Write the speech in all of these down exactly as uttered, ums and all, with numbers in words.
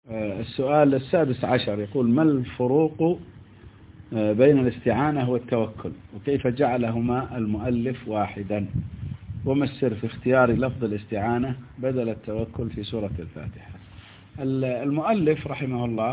السؤال السادس عشر يقول: ما الفروق بين الاستعانة والتوكل، وكيف جعلهما المؤلف واحدا، وما السر في اختيار لفظ الاستعانة بدل التوكل في سورة الفاتحة؟ المؤلف رحمه الله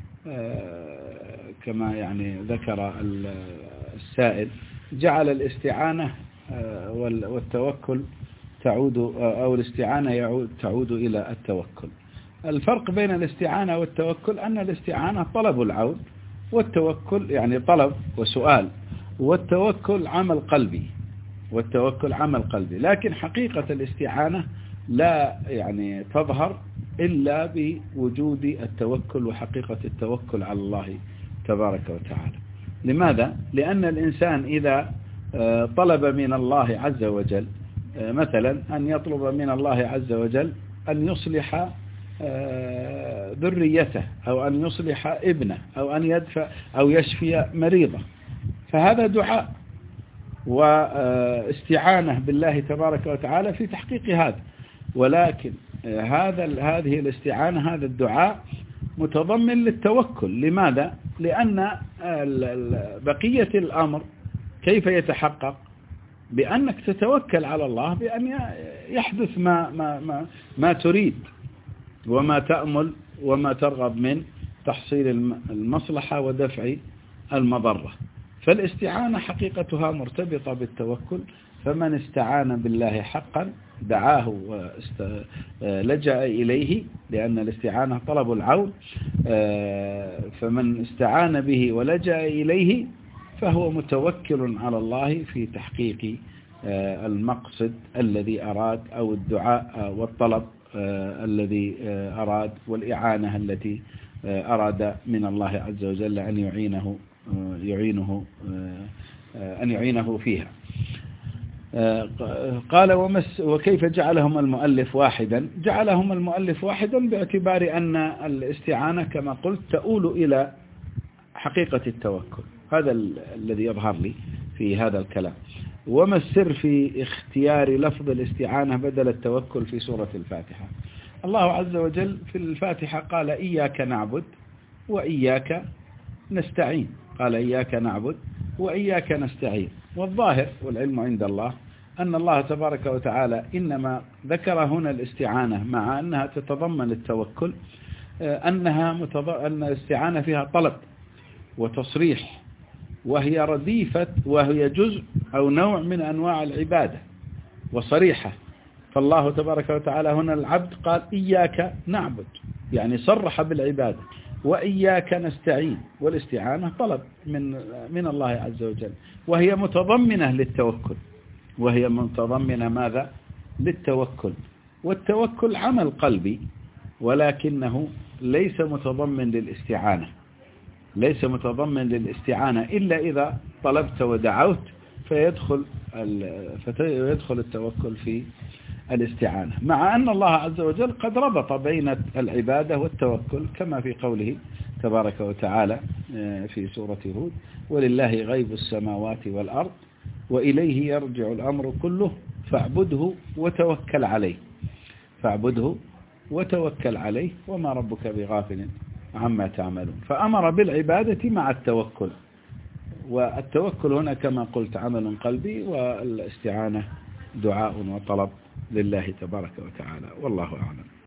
كما يعني ذكر السائل جعل الاستعانة والتوكل تعود أو الاستعانة يعود تعود إلى التوكل. الفرق بين الاستعانة والتوكل أن الاستعانة طلب العون، والتوكل يعني طلب وسؤال، والتوكل عمل قلبي والتوكل عمل قلبي لكن حقيقة الاستعانة لا يعني تظهر إلا بوجود التوكل وحقيقة التوكل على الله تبارك وتعالى. لماذا؟ لأن الإنسان إذا طلب من الله عز وجل مثلا أن يطلب من الله عز وجل أن يصلح ذريته أو أن يصلح ابنه أو أن يدفع أو يشفي مريضه، فهذا دعاء واستعانة بالله تبارك وتعالى في تحقيق هذا. ولكن هذا هذه الاستعانة هذا الدعاء متضمن للتوكل. لماذا؟ لأن بقية الأمر كيف يتحقق؟ بأنك تتوكل على الله بأن يحدث ما, ما, ما, ما تريد وما تأمل وما ترغب من تحصيل المصلحة ودفع المضرة. فالاستعانة حقيقتها مرتبطة بالتوكل، فمن استعان بالله حقا دعاه ولجأ إليه، لأن الاستعانة طلب العون، فمن استعان به ولجأ إليه فهو متوكل على الله في تحقيق المقصد الذي أراد أو الدعاء والطلب الذي أراد والإعانة التي أراد من الله عز وجل أن يعينه يعينه أن يعينه فيها. قال: ومس وكيف جعلهم المؤلف واحدا؟ جعلهم المؤلف واحدا باعتبار أن الاستعانة كما قلت تؤول إلى حقيقة التوكل. هذا الذي يظهر لي في هذا الكلام. وما السر في اختيار لفظ الاستعانة بدل التوكل في سورة الفاتحة؟ الله عز وجل في الفاتحة قال: إياك نعبد وإياك نستعين. قال: إياك نعبد وإياك نستعين. والظاهر والعلم عند الله أن الله تبارك وتعالى إنما ذكر هنا الاستعانة مع أنها تتضمن التوكل، أنها متض... أن الاستعانة فيها طلب وتصريح، وهي رديفة وهي جزء أو نوع من أنواع العبادة وصريحة. فالله تبارك وتعالى هنا العبد قال: إياك نعبد، يعني صرح بالعبادة، وإياك نستعين، والاستعانة طلب من من الله عز وجل، وهي متضمنة للتوكل وهي متضمنة ماذا؟ للتوكل. والتوكل عمل قلبي، ولكنه ليس متضمن للاستعانة ليس متضمن للاستعانة إلا إذا طلبت ودعوت فيدخل فيدخل التوكل في الاستعانة، مع أن الله عز وجل قد ربط بين العبادة والتوكل كما في قوله تبارك وتعالى في سورة هود: ولله غيب السماوات والأرض وإليه يرجع الأمر كله فاعبده وتوكل عليه فاعبده وتوكل عليه وما ربك بغافل عما تعملون. فأمر بالعبادة مع التوكل، والتوكل هنا كما قلت عمل قلبي، والاستعانة دعاء وطلب لله تبارك وتعالى. والله أعلم.